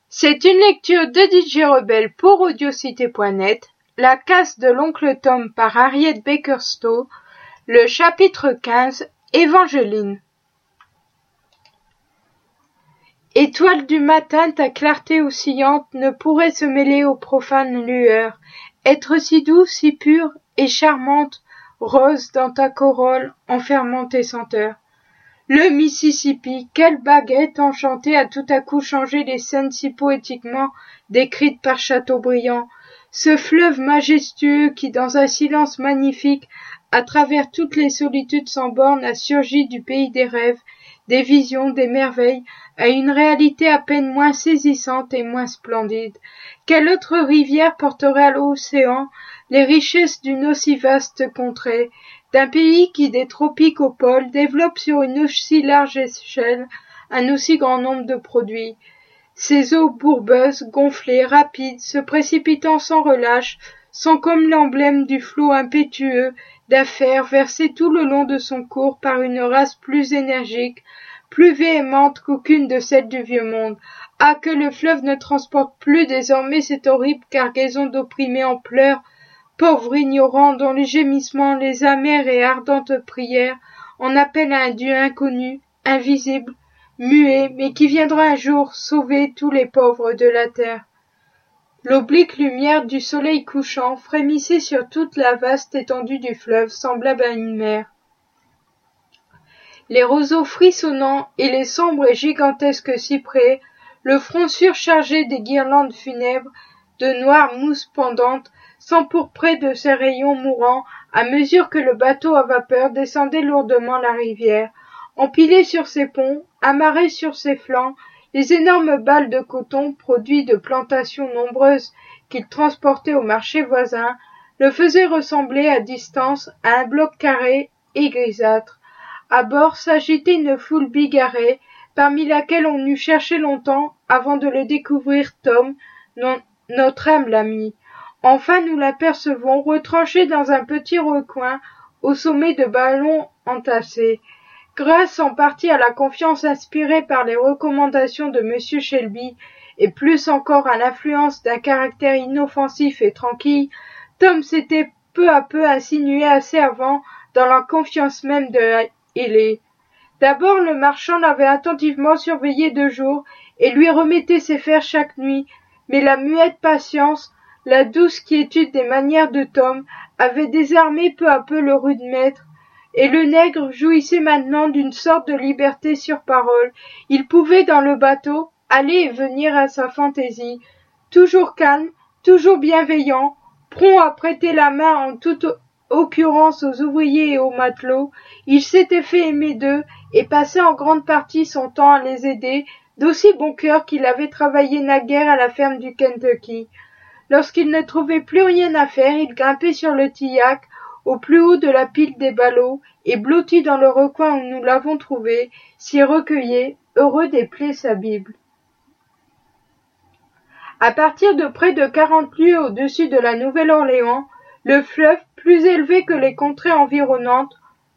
C'est une lecture de DJ Rebelle pour Audiocité.net, La casse de l'oncle Tom par Harriet Baker Stowe, le chapitre 15, Évangeline. Étoile du matin, ta clarté oscillante ne pourrait se mêler aux profanes lueurs, être si douce, si pure et charmante, rose dans ta corolle, enfermant tes senteurs. Le Mississippi, quelle baguette enchantée a tout à coup changé les scènes si poétiquement décrites par Chateaubriand, ce fleuve majestueux qui, dans un silence magnifique, à travers toutes les solitudes sans bornes, a surgi du pays des rêves, des visions, des merveilles, à une réalité à peine moins saisissante et moins splendide. Quelle autre rivière porterait à l'océan les richesses d'une aussi vaste contrée, d'un pays qui, des tropiques au pôle, développe sur une aussi large échelle un aussi grand nombre de produits. Ces eaux bourbeuses, gonflées, rapides, se précipitant sans relâche, sont comme l'emblème du flot impétueux d'affaires versé tout le long de son cours par une race plus énergique, plus véhémente qu'aucune de celles du vieux monde. Ah, que le fleuve ne transporte plus désormais cette horrible cargaison d'opprimés en pleurs, pauvres ignorants dont les gémissements, les amères et ardentes prières en appellent à un Dieu inconnu, invisible, muet, mais qui viendra un jour sauver tous les pauvres de la terre. L'oblique lumière du soleil couchant frémissait sur toute la vaste étendue du fleuve, semblable à une mer. Les roseaux frissonnants et les sombres et gigantesques cyprès, le front surchargé des guirlandes funèbres, de noires mousses pendantes, s'empourpraient de ces rayons mourants à mesure que le bateau à vapeur descendait lourdement la rivière. Empilés sur ses ponts, amarrés sur ses flancs, les énormes balles de coton, produits de plantations nombreuses qu'il transportait au marché voisin, le faisaient ressembler à distance à un bloc carré et grisâtre. À bord s'agitait une foule bigarrée, parmi laquelle on eût cherché longtemps avant de le découvrir Tom, notre humble ami. Enfin nous l'apercevons retranché dans un petit recoin au sommet de ballons entassés. Grâce en partie à la confiance inspirée par les recommandations de M. Shelby, et plus encore à l'influence d'un caractère inoffensif et tranquille, Tom s'était peu à peu insinué assez avant dans la confiance même de Haley. D'abord le marchand l'avait attentivement surveillé de jour et lui remettait ses fers chaque nuit, mais la muette patience, la douce quiétude des manières de Tom avait désarmé peu à peu le rude maître, et le nègre jouissait maintenant d'une sorte de liberté sur parole. Il pouvait, dans le bateau, aller et venir à sa fantaisie, toujours calme, toujours bienveillant, prompt à prêter la main en toute occurrence aux ouvriers et aux matelots. Il s'était fait aimer d'eux et passait en grande partie son temps à les aider, d'aussi bon cœur qu'il avait travaillé naguère à la ferme du Kentucky. Lorsqu'il ne trouvait plus rien à faire, il grimpait sur le tillac, au plus haut de la pile des ballots, et blotti dans le recoin où nous l'avons trouvé, s'y recueillait, heureux d'épeler sa Bible. À partir de près de 40 lieues au-dessus de la Nouvelle-Orléans, le fleuve, plus élevé que les contrées environnantes,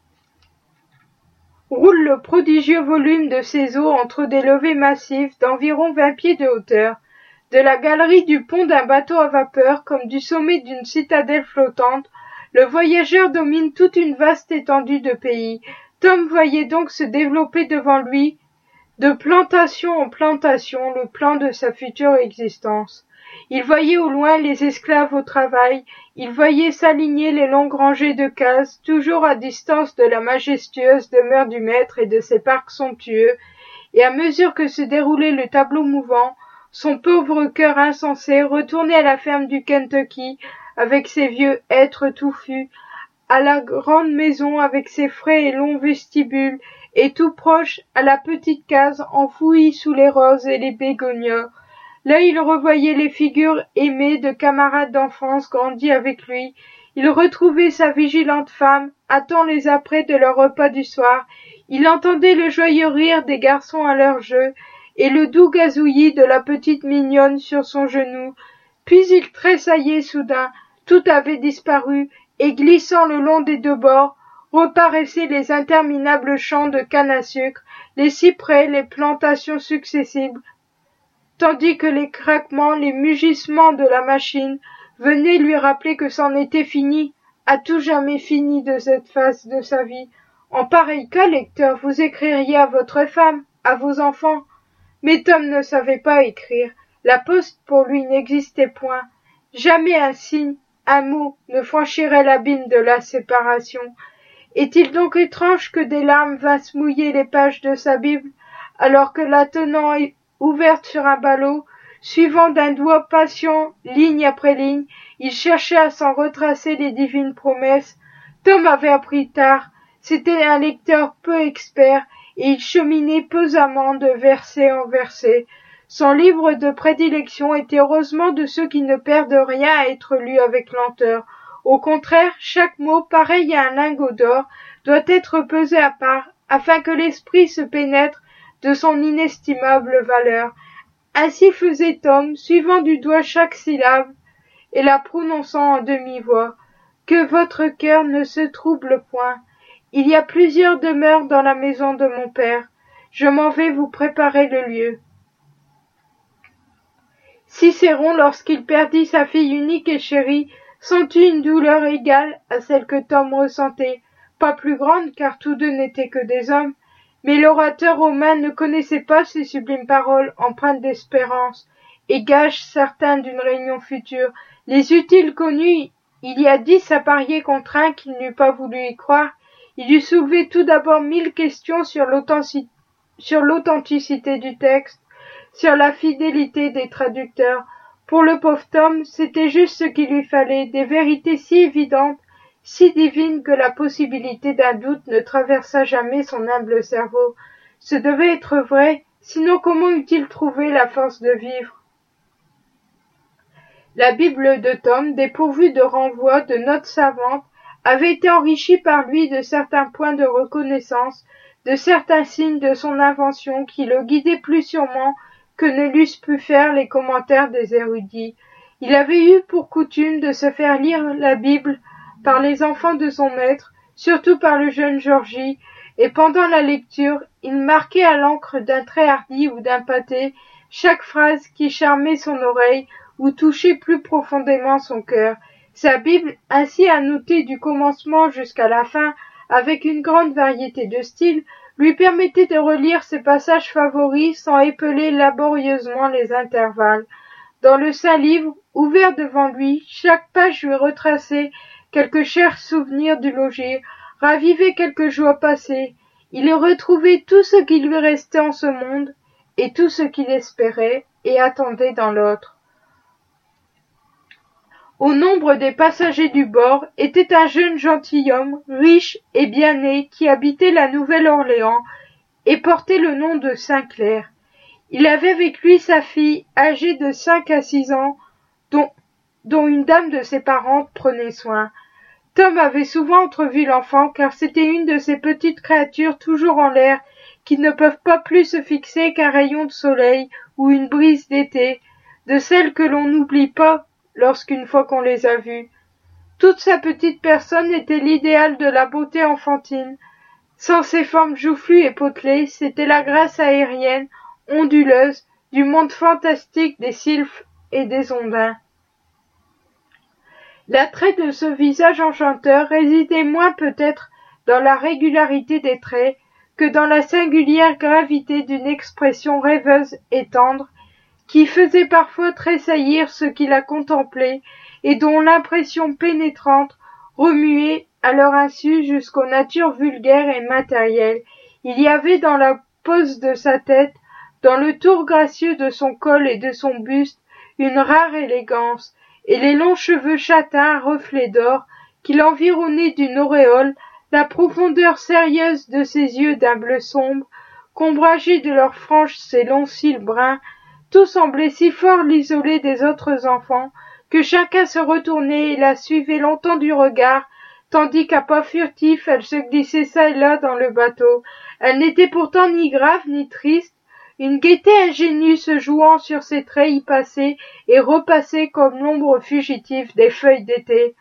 roule le prodigieux volume de ses eaux entre des levées massives d'environ 20 pieds de hauteur. De la galerie du pont d'un bateau à vapeur comme du sommet d'une citadelle flottante, le voyageur domine toute une vaste étendue de pays. Tom voyait donc se développer devant lui, de plantation en plantation, le plan de sa future existence. Il voyait au loin les esclaves au travail, il voyait s'aligner les longues rangées de cases, toujours à distance de la majestueuse demeure du maître et de ses parcs somptueux, et à mesure que se déroulait le tableau mouvant, son pauvre cœur insensé retournait à la ferme du Kentucky, avec ses vieux êtres touffus, à la grande maison avec ses frais et longs vestibules, et tout proche à la petite case enfouie sous les roses et les bégonias. Là il revoyait les figures aimées de camarades d'enfance grandis avec lui, il retrouvait sa vigilante femme, attend les apprêts de leur repas du soir, il entendait le joyeux rire des garçons à leur jeu, et le doux gazouillis de la petite mignonne sur son genou. Puis il tressaillait soudain, tout avait disparu, et glissant le long des deux bords, reparaissaient les interminables champs de canne à sucre, les cyprès, les plantations successives. tandis que les craquements, les mugissements de la machine venaient lui rappeler que c'en était fini, à tout jamais fini de cette phase de sa vie. En pareil cas, lecteur, vous écririez à votre femme, à vos enfants. Mais Tom ne savait pas écrire. La poste pour lui n'existait point. Jamais un signe, un mot ne franchirait l'abîme de la séparation. Est-il donc étrange que des larmes vinssent mouiller les pages de sa Bible, alors que la tenant ouverte sur un ballot, suivant d'un doigt patient, ligne après ligne, il cherchait à s'en retracer les divines promesses. Tom avait appris tard, c'était un lecteur peu expert, et il cheminait pesamment de verset en verset. Son livre de prédilection était heureusement de ceux qui ne perdent rien à être lus avec lenteur. Au contraire, chaque mot, pareil à un lingot d'or, doit être pesé à part, afin que l'esprit se pénètre de son inestimable valeur. Ainsi faisait Tom, suivant du doigt chaque syllabe, et la prononçant en demi-voix. Que votre cœur ne se trouble point. Il y a plusieurs demeures dans la maison de mon père. Je m'en vais vous préparer le lieu. Cicéron, lorsqu'il perdit sa fille unique et chérie, sentit une douleur égale à celle que Tom ressentait, pas plus grande car tous deux n'étaient que des hommes, mais l'orateur romain ne connaissait pas ces sublimes paroles empreintes d'espérance et gages certains d'une réunion future. Les eût-il connus il y a 10 à parier contre un qu'il n'eût pas voulu y croire, il eût soulevé tout d'abord 1000 questions sur l'authenticité du texte, sur la fidélité des traducteurs. Pour le pauvre Tom, c'était juste ce qu'il lui fallait, des vérités si évidentes, si divines que la possibilité d'un doute ne traversa jamais son humble cerveau. Ce devait être vrai, sinon comment eût-il trouvé la force de vivre? La Bible de Tom, dépourvue de renvois, de notes savantes, avait été enrichie par lui de certains points de reconnaissance, de certains signes de son invention qui le guidaient plus sûrement que ne l'eussent pu faire les commentaires des érudits. Il avait eu pour coutume de se faire lire la Bible par les enfants de son maître, surtout par le jeune Georgie, et pendant la lecture, il marquait à l'encre d'un trait hardi ou d'un pâté chaque phrase qui charmait son oreille ou touchait plus profondément son cœur. Sa Bible, ainsi annotée du commencement jusqu'à la fin, avec une grande variété de styles, lui permettait de relire ses passages favoris sans épeler laborieusement les intervalles. Dans le saint livre, ouvert devant lui, chaque page lui retraçait quelque cher souvenir du logis, ravivait quelque joie passée. Il y retrouvait tout ce qui lui restait en ce monde, et tout ce qu'il espérait et attendait dans l'autre. Au nombre des passagers du bord était un jeune gentilhomme, riche et bien né, qui habitait la Nouvelle-Orléans et portait le nom de Saint-Clair. Il avait avec lui sa fille, âgée de 5 à 6 ans, dont une dame de ses parents prenait soin. Tom avait souvent entrevu l'enfant, car c'était une de ces petites créatures toujours en l'air, qui ne peuvent pas plus se fixer qu'un rayon de soleil ou une brise d'été, de celles que l'on n'oublie pas lorsqu'une fois qu'on les a vues. Toute sa petite personne était l'idéal de la beauté enfantine. Sans ses formes joufflues et potelées, c'était la grâce aérienne, onduleuse, du monde fantastique des sylphes et des ondins. L'attrait de ce visage enchanteur résidait moins peut-être dans la régularité des traits que dans la singulière gravité d'une expression rêveuse et tendre, qui faisait parfois tressaillir ceux qui la contemplaient et dont l'impression pénétrante remuait à leur insu jusqu'aux natures vulgaires et matérielles. Il y avait dans la pose de sa tête, dans le tour gracieux de son col et de son buste, une rare élégance, et les longs cheveux châtains, reflets d'or, qui l'environnaient d'une auréole, la profondeur sérieuse de ses yeux d'un bleu sombre, qu'ombragés de leurs franges ses longs cils bruns, tout semblait si fort l'isoler des autres enfants, que chacun se retournait et la suivait longtemps du regard, tandis qu'à pas furtifs elle se glissait çà et là dans le bateau. Elle n'était pourtant ni grave ni triste, une gaieté ingénue se jouant sur ses traits y passait et repassait comme l'ombre fugitive des feuilles d'été.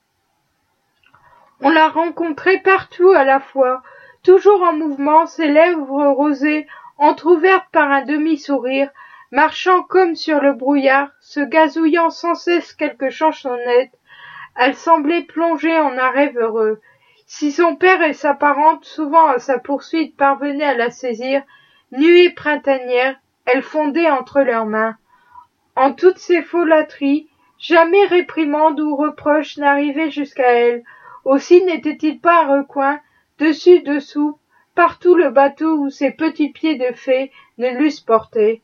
On la rencontrait partout à la fois, toujours en mouvement, ses lèvres rosées, entr'ouvertes par un demi-sourire, marchant comme sur le brouillard, se gazouillant sans cesse quelques chansonnettes. Elle semblait plongée en un rêve heureux. Si son père et sa parente, souvent à sa poursuite, parvenaient à la saisir, nuée printanière, elle fondait entre leurs mains. En toutes ses folâtries, jamais réprimande ou reproche n'arrivait jusqu'à elle. Aussi n'était-il pas un recoin, dessus dessous, partout le bateau où ses petits pieds de fée ne l'eussent porté.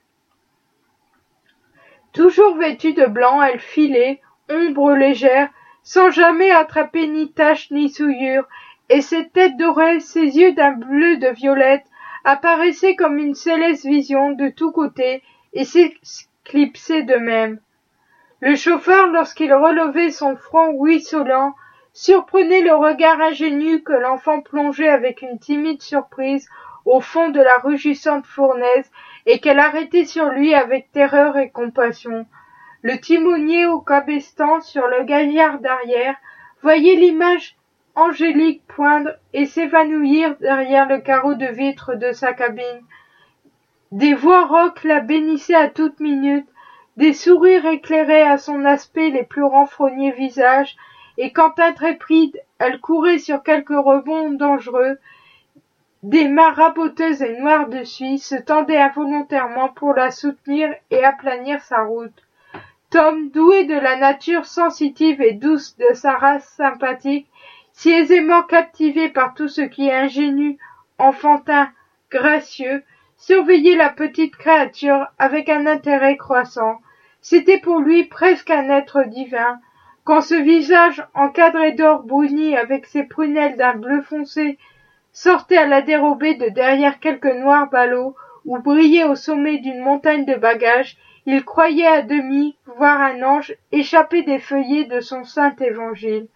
Toujours vêtue de blanc, elle filait, ombre légère, sans jamais attraper ni tache ni souillure, et ses têtes dorées, ses yeux d'un bleu de violette, apparaissaient comme une céleste vision de tous côtés et s'éclipsaient d'eux-mêmes. Le chauffeur, lorsqu'il relevait son front ruisselant, surprenait le regard ingénu que l'enfant plongeait avec une timide surprise au fond de la rugissante fournaise et qu'elle arrêtait sur lui avec terreur et compassion. Le timonier au cabestan sur le gaillard d'arrière voyait l'image angélique poindre et s'évanouir derrière le carreau de vitre de sa cabine. Des voix rauques la bénissaient à toute minute, des sourires éclairaient à son aspect les plus renfrognés visages, et quand intrépide, elle courait sur quelques rebonds dangereux, des mains raboteuses et noires de suie se tendaient involontairement pour la soutenir et aplanir sa route. Tom, doué de la nature sensitive et douce de sa race sympathique, si aisément captivé par tout ce qui est ingénu, enfantin, gracieux, surveillait la petite créature avec un intérêt croissant. C'était pour lui presque un être divin. Quand ce visage encadré d'or bruni avec ses prunelles d'un bleu foncé sortait à la dérobée de derrière quelques noirs ballots ou brillait au sommet d'une montagne de bagages, il croyait à demi voir un ange échapper des feuillets de son saint évangile.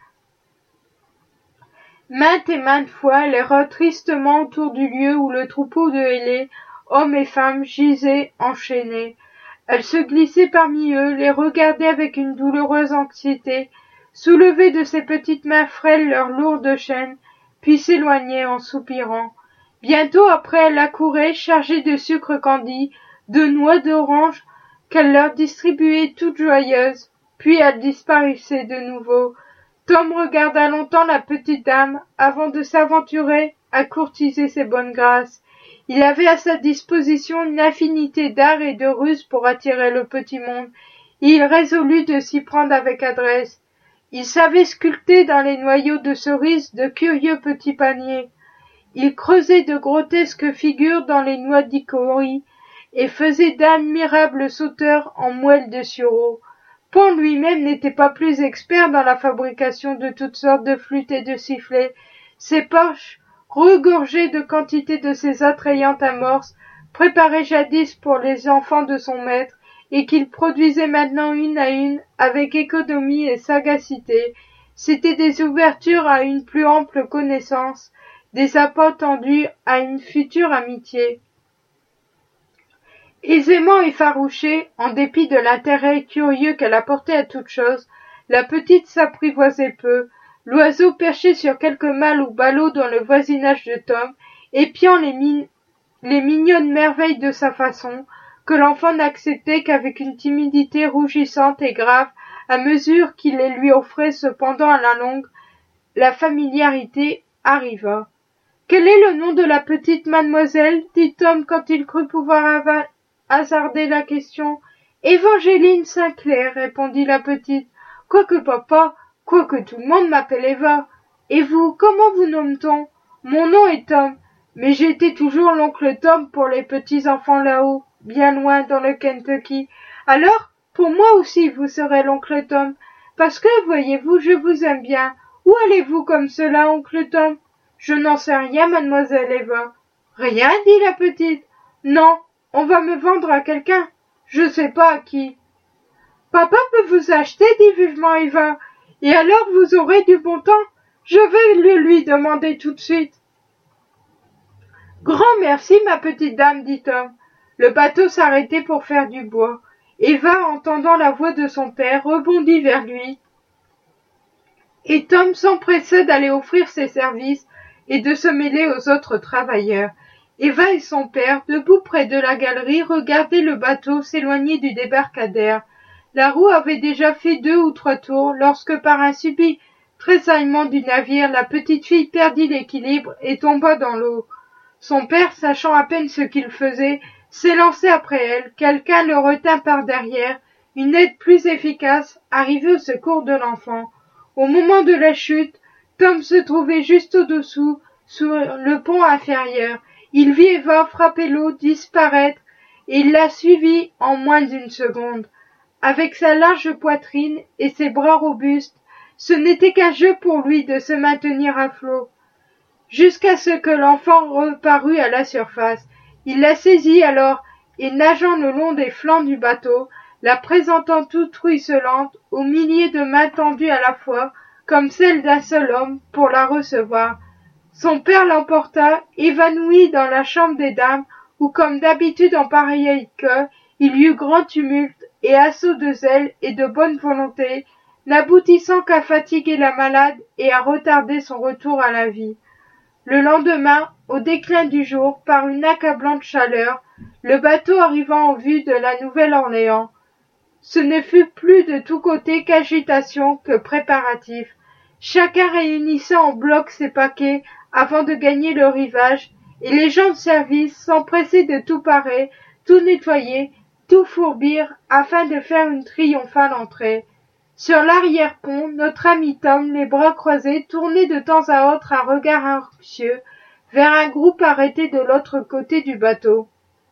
Maintes et maintes fois, elle erra tristement autour du lieu où le troupeau de ailés, hommes et femmes, gisait enchaînés. Elle se glissait parmi eux, les regardait avec une douloureuse anxiété, soulevait de ses petites mains frêles leurs lourdes chaînes, puis s'éloignait en soupirant. Bientôt après, elle accourait, chargée de sucre candi, de noix d'orange, qu'elle leur distribuait toute joyeuse, puis elle disparaissait de nouveau. Tom regarda longtemps la petite dame avant de s'aventurer à courtiser ses bonnes grâces. Il avait à sa disposition une infinité d'arts et de ruses pour attirer le petit monde, et il résolut de s'y prendre avec adresse. Il savait sculpter dans les noyaux de cerises de curieux petits paniers. Il creusait de grotesques figures dans les noix d'icori et faisait d'admirables sauteurs en moelle de sureau. Pan lui-même n'était pas plus expert dans la fabrication de toutes sortes de flûtes et de sifflets. Ses poches, regorgées de quantité de ces attrayantes amorces, préparées jadis pour les enfants de son maître, et qu'il produisait maintenant une à une avec économie et sagacité, c'étaient des ouvertures à une plus ample connaissance, des apports tendus à une future amitié. Aisément effarouchée, en dépit de l'intérêt curieux qu'elle apportait à toute chose, la petite s'apprivoisait peu. L'oiseau perché sur quelque malle ou ballot dans le voisinage de Tom, épiant les mignonnes merveilles de sa façon, que l'enfant n'acceptait qu'avec une timidité rougissante et grave, à mesure qu'il les lui offrait cependant à la longue, la familiarité arriva. « Quel est le nom de la petite mademoiselle » dit Tom quand il crut pouvoir hasarder la question. « Évangeline Sinclair, » répondit la petite. « Quoique tout le monde m'appelle Eva. Et vous, comment vous nomme-t-on ? Mon nom est Tom, mais j'ai été toujours l'oncle Tom pour les petits enfants là-haut, bien loin dans le Kentucky. Alors, pour moi aussi, vous serez l'oncle Tom, parce que, voyez-vous, je vous aime bien. Où allez-vous comme cela, oncle Tom ? Je n'en sais rien, mademoiselle Eva. Rien, dit la petite. Non, on va me vendre à quelqu'un. Je sais pas à qui. Papa peut vous acheter, dit vivement Eva, et alors vous aurez du bon temps. Je vais le lui demander tout de suite. Grand merci, ma petite dame, dit Tom. Le bateau s'arrêtait pour faire du bois. Eva, entendant la voix de son père, rebondit vers lui, et Tom s'empressa d'aller offrir ses services et de se mêler aux autres travailleurs. Eva et son père, debout près de la galerie, regardaient le bateau s'éloigner du débarcadère. La roue avait déjà fait 2 ou 3 tours lorsque, par un subit tressaillement du navire, la petite fille perdit l'équilibre et tomba dans l'eau. Son père, sachant à peine ce qu'il faisait, s'élançait après elle. Quelqu'un le retint par derrière. Une aide plus efficace arrivait au secours de l'enfant. Au moment de la chute, Tom se trouvait juste au-dessous, sur le pont inférieur. Il vit Eva frapper l'eau, disparaître, et il la suivit en moins d'une seconde. Avec sa large poitrine et ses bras robustes, ce n'était qu'un jeu pour lui de se maintenir à flot. Jusqu'à ce que l'enfant reparût à la surface. Il la saisit alors, et nageant le long des flancs du bateau, la présentant toute ruisselante, aux milliers de mains tendues à la fois, comme celles d'un seul homme, pour la recevoir. Son père l'emporta, évanoui dans la chambre des dames, où, comme d'habitude en pareil cas, il y eut grand tumulte et assaut de zèle et de bonne volonté, n'aboutissant qu'à fatiguer la malade et à retarder son retour à la vie. Le lendemain, au déclin du jour, par une accablante chaleur, le bateau arrivant en vue de la Nouvelle-Orléans, ce ne fut plus de tous côtés qu'agitation, que préparatifs, chacun réunissant en bloc ses paquets avant de gagner le rivage, et les gens de service s'empressaient de tout parer, tout nettoyer, tout fourbir, afin de faire une triomphale entrée. Sur l'arrière-pont, notre ami Tom, les bras croisés, tournait de temps à autre un regard anxieux vers un groupe arrêté de l'autre côté du bateau.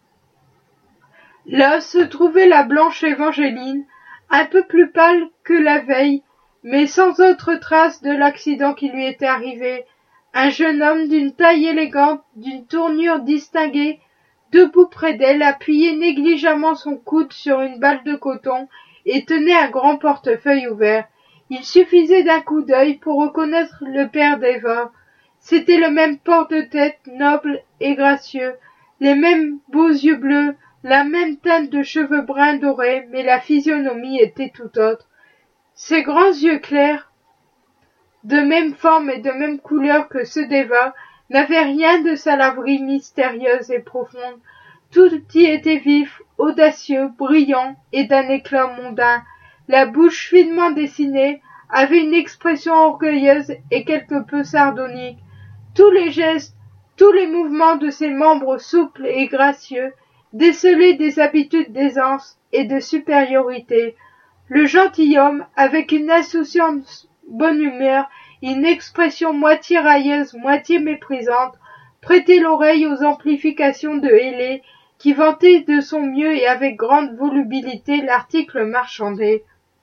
Là se trouvait la blanche Évangeline, un peu plus pâle que la veille, mais sans autre trace de l'accident qui lui était arrivé. Un jeune homme d'une taille élégante, d'une tournure distinguée, debout près d'elle, appuyait négligemment son coude sur une balle de coton et tenait un grand portefeuille ouvert. Il suffisait d'un coup d'œil pour reconnaître le père d'Eva. C'était le même port de tête, noble et gracieux, les mêmes beaux yeux bleus, la même teinte de cheveux bruns dorés, mais la physionomie était tout autre. Ses grands yeux clairs, de même forme et de même couleur que ceux d'Eva, n'avaient rien de sa laverie mystérieuse et profonde. Tout y était vif, audacieux, brillant et d'un éclat mondain. La bouche finement dessinée avait une expression orgueilleuse et quelque peu sardonique. Tous les gestes, tous les mouvements de ses membres souples et gracieux décelaient des habitudes d'aisance et de supériorité. Le gentilhomme, avec une insouciante bonne humeur, une expression moitié railleuse, moitié méprisante, prêtait l'oreille aux amplifications de Hélé, qui vantait de son mieux et avec grande volubilité l'article marchandé.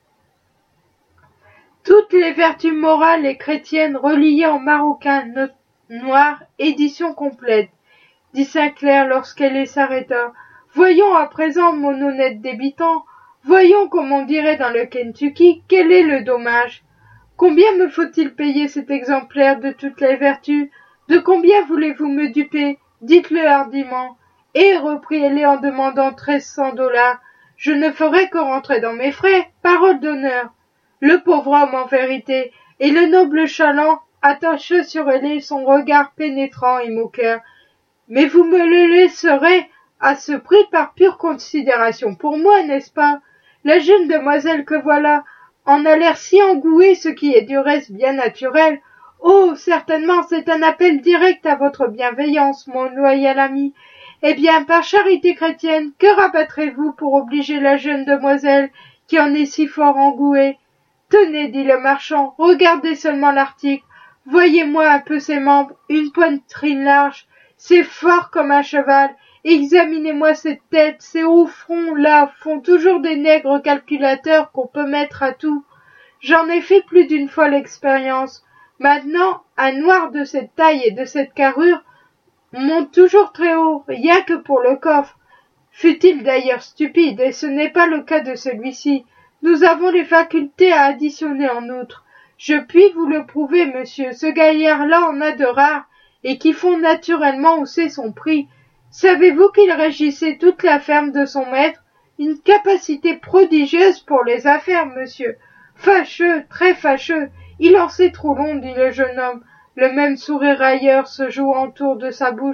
Toutes les vertus morales et chrétiennes reliées en maroquin noir, édition complète, dit Sinclair lorsqu'elle s'arrêta. Voyons à présent, mon honnête débitant, voyons, comme on dirait dans le Kentucky, quel est le dommage. Combien me faut-il payer cet exemplaire de toutes les vertus? De combien voulez-vous me duper? Dites-le hardiment. Et, reprit-elle en demandant $1300, je ne ferai que rentrer dans mes frais, parole d'honneur. Le pauvre homme, en vérité, et le noble chaland attacha sur elle son regard pénétrant et moqueur. Mais vous me le laisserez à ce prix par pure considération pour moi, n'est-ce pas? La jeune demoiselle que voilà en a l'air si engouée, ce qui est du reste bien naturel. Oh, certainement, c'est un appel direct à votre bienveillance, mon loyal ami. Eh bien, par charité chrétienne, que rabattrez-vous pour obliger la jeune demoiselle qui en est si fort engouée? Tenez, dit le marchand, regardez seulement l'article. Voyez-moi un peu ses membres, une poitrine large, c'est fort comme un cheval. Examinez-moi cette tête, ces hauts fronts là font toujours des nègres calculateurs qu'on peut mettre à tout. J'en ai fait plus d'une fois l'expérience. Maintenant, un noir de cette taille et de cette carrure monte toujours très haut, rien que pour le coffre. Fût-il d'ailleurs stupide, et ce n'est pas le cas de celui-ci. Nous avons les facultés à additionner en outre. Je puis vous le prouver, monsieur, ce gaillard-là en a de rares, et qui font naturellement hausser son prix. Savez-vous qu'il régissait toute la ferme de son maître? Une capacité prodigieuse pour les affaires, monsieur. Fâcheux, très fâcheux. Il en sait trop long, dit le jeune homme, le même sourire railleur se jouant autour de sa bouche.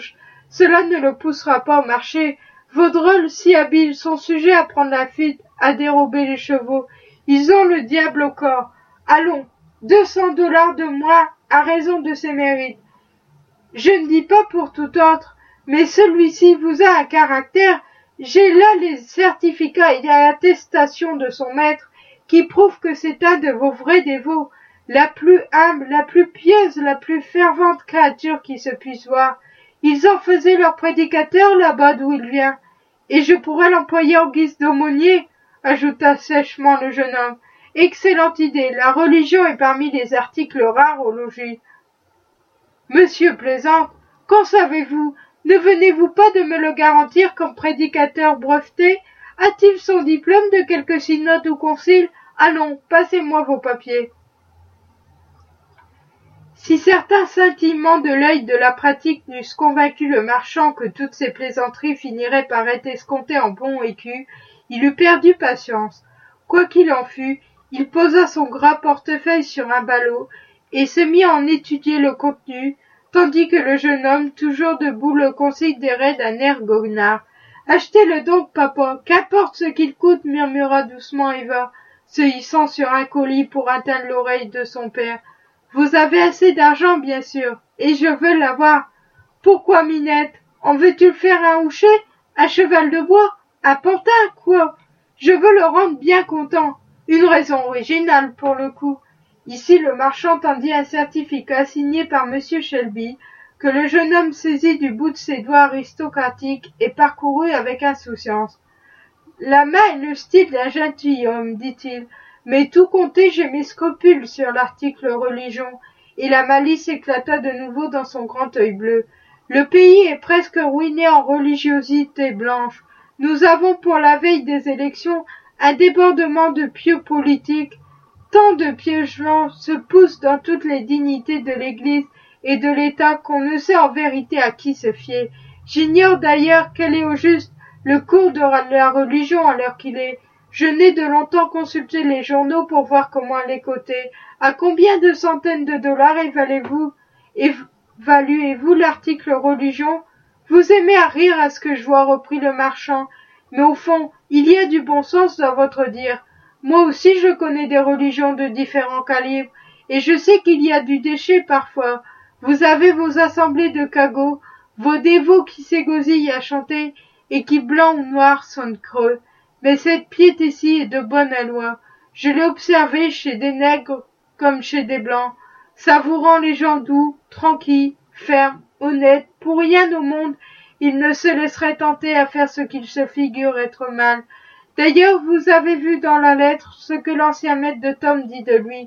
cela ne le poussera pas au marché. Vos drôles si habiles sont sujets à prendre la fuite, à dérober les chevaux. Ils ont le diable au corps. Allons, $200 de moins à raison de ses mérites. Je ne dis pas pour tout autre, mais celui-ci vous a un caractère. J'ai là les certificats et l'attestation de son maître qui prouvent que c'est un de vos vrais dévots, la plus humble, la plus pieuse, la plus fervente créature qui se puisse voir. Ils en faisaient leur prédicateur là-bas d'où il vient, et je pourrais l'employer en guise d'aumônier, ajouta sèchement le jeune homme. Excellente idée, la religion est parmi les articles rares au logis. Monsieur plaisante, qu'en savez-vous? Ne venez-vous pas de me le garantir comme prédicateur breveté? A-t-il son diplôme de quelque synode ou concile? Allons, passez-moi vos papiers. Si certains scintillements de l'œil de la pratique n'eussent convaincu le marchand que toutes ces plaisanteries finiraient par être escomptées en bon écu, il eût perdu patience. Quoi qu'il en fût, il posa son gras portefeuille sur un ballot et se mit à en étudier le contenu, tandis que le jeune homme, toujours debout, le considérait d'un air goguenard. « Achetez-le donc, papa, qu'importe ce qu'il coûte, murmura doucement Eva, se hissant sur un colis pour atteindre l'oreille de son père. Vous avez assez d'argent, bien sûr, et je veux l'avoir. Pourquoi, Minette? En veux-tu faire un houcher? Un cheval de bois? Un pantin, quoi? Je veux le rendre bien content. Une raison originale, pour le coup. » Ici le marchand tendit un certificat signé par Monsieur Shelby, que le jeune homme saisit du bout de ses doigts aristocratiques et parcourut avec insouciance. « La main est le style d'un gentilhomme, dit-il, mais tout compté j'ai mes scrupules sur l'article religion, et la malice éclata de nouveau dans son grand œil bleu. Le pays est presque ruiné en religiosité blanche. Nous avons pour la veille des élections un débordement de pieux politiques. Tant de piégements se poussent dans toutes les dignités de l'Église et de l'État qu'on ne sait en vérité à qui se fier. J'ignore d'ailleurs quel est au juste le cours de la religion à l'heure qu'il est. Je n'ai de longtemps consulté les journaux pour voir comment les coter. À combien de centaines de dollars évaluez-vous l'article religion? Vous aimez à rire à ce que je vois, reprit le marchand, mais au fond, il y a du bon sens dans votre dire. Moi aussi je connais des religions de différents calibres, et je sais qu'il y a du déchet parfois. Vous avez vos assemblées de cagots, vos dévots qui s'égosillent à chanter, et qui blanc ou noir sonnent creux. Mais cette piété-ci est de bonne aloi. Je l'ai observée chez des nègres comme chez des blancs, savourant les gens doux, tranquilles, fermes, honnêtes. Pour rien au monde, ils ne se laisseraient tenter à faire ce qu'ils se figurent être mal. D'ailleurs, vous avez vu dans la lettre ce que l'ancien maître de Tom dit de lui.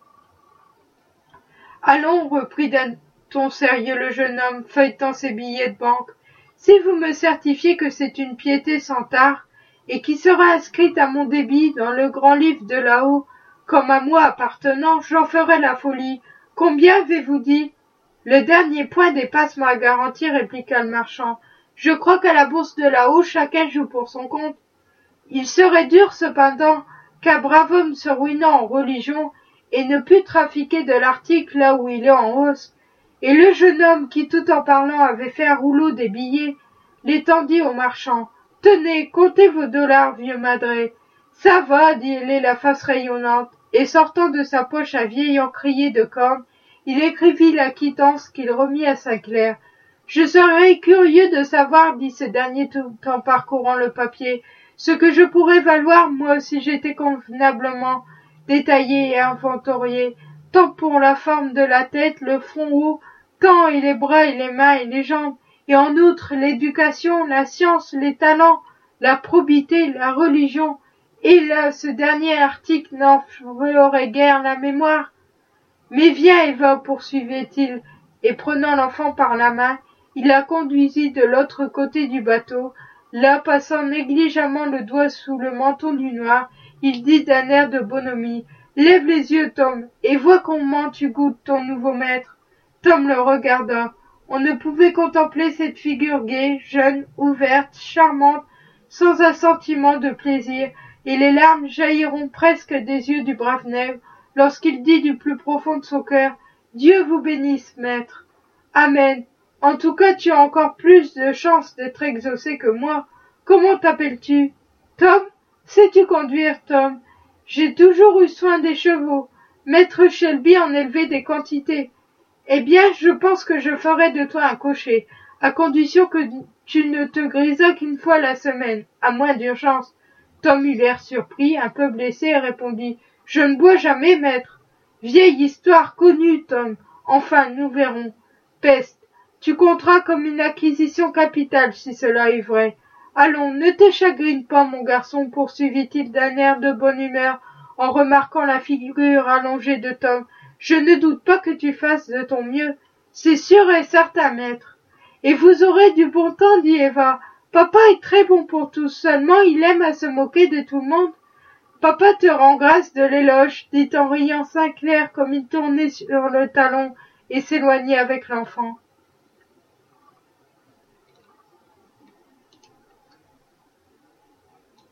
Allons, reprit d'un ton sérieux le jeune homme, feuilletant ses billets de banque, si vous me certifiez que c'est une piété sans tard, et qui sera inscrite à mon débit dans le grand livre de là-haut, comme à moi appartenant, j'en ferai la folie. Combien avez-vous dit? Le dernier point dépasse ma garantie, répliqua le marchand. Je crois qu'à la bourse de là-haut, chacun joue pour son compte. Il serait dur, cependant, qu'un brave homme se ruinant en religion et ne pût trafiquer de l'article là où il est en hausse. Et le jeune homme, qui tout en parlant avait fait un rouleau des billets, l'étendit au marchand. « Tenez, comptez vos dollars, vieux madré. »« Ça va, dit-il, la face rayonnante, et sortant de sa poche un vieil encrier de corne, il écrivit la quittance qu'il remit à Saint-Clair. « Je serais curieux de savoir, dit ce dernier tout en parcourant le papier, ce que je pourrais valoir, moi, si j'étais convenablement détaillé et inventorié, tant pour la forme de la tête, le front haut, tant et les bras et les mains et les jambes, et en outre l'éducation, la science, les talents, la probité, la religion, et là, ce dernier article n'en ferait guère la mémoire. Mais viens, Eva, poursuivait-il, et prenant l'enfant par la main, il la conduisit de l'autre côté du bateau. Là, passant négligemment le doigt sous le menton du noir, il dit d'un air de bonhomie, « Lève les yeux, Tom, et vois comment tu goûtes ton nouveau maître. » Tom le regarda. On ne pouvait contempler cette figure gaie, jeune, ouverte, charmante, sans un sentiment de plaisir, et les larmes jailliront presque des yeux du brave nègre lorsqu'il dit du plus profond de son cœur, « Dieu vous bénisse, maître. » Amen. En tout cas, tu as encore plus de chances d'être exaucé que moi. Comment t'appelles-tu? Tom? Sais-tu conduire, Tom? J'ai toujours eu soin des chevaux. Maître Shelby en élevait des quantités. Eh bien, je pense que je ferai de toi un cocher, à condition que tu ne te grises qu'une fois la semaine, à moins d'urgence. Tom eut l'air surpris, un peu blessé, et répondit « Je ne bois jamais, maître. » Vieille histoire connue, Tom. Enfin, nous verrons. Peste, tu compteras comme une acquisition capitale si cela est vrai. Allons, ne te chagrine pas, mon garçon, poursuivit-il d'un air de bonne humeur, en remarquant la figure allongée de Tom. Je ne doute pas que tu fasses de ton mieux. C'est sûr et certain, maître. Et vous aurez du bon temps, dit Eva. Papa est très bon pour tous, seulement il aime à se moquer de tout le monde. Papa te rend grâce de l'éloge, dit en riant Sinclair comme il tournait sur le talon et s'éloignait avec l'enfant.